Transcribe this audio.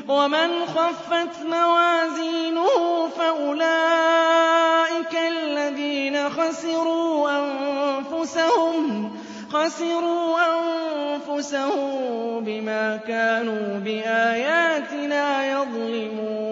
ومن خفت موازينه فأولئك الذين خسروا أنفسهم بما كانوا بآياتنا يظلمون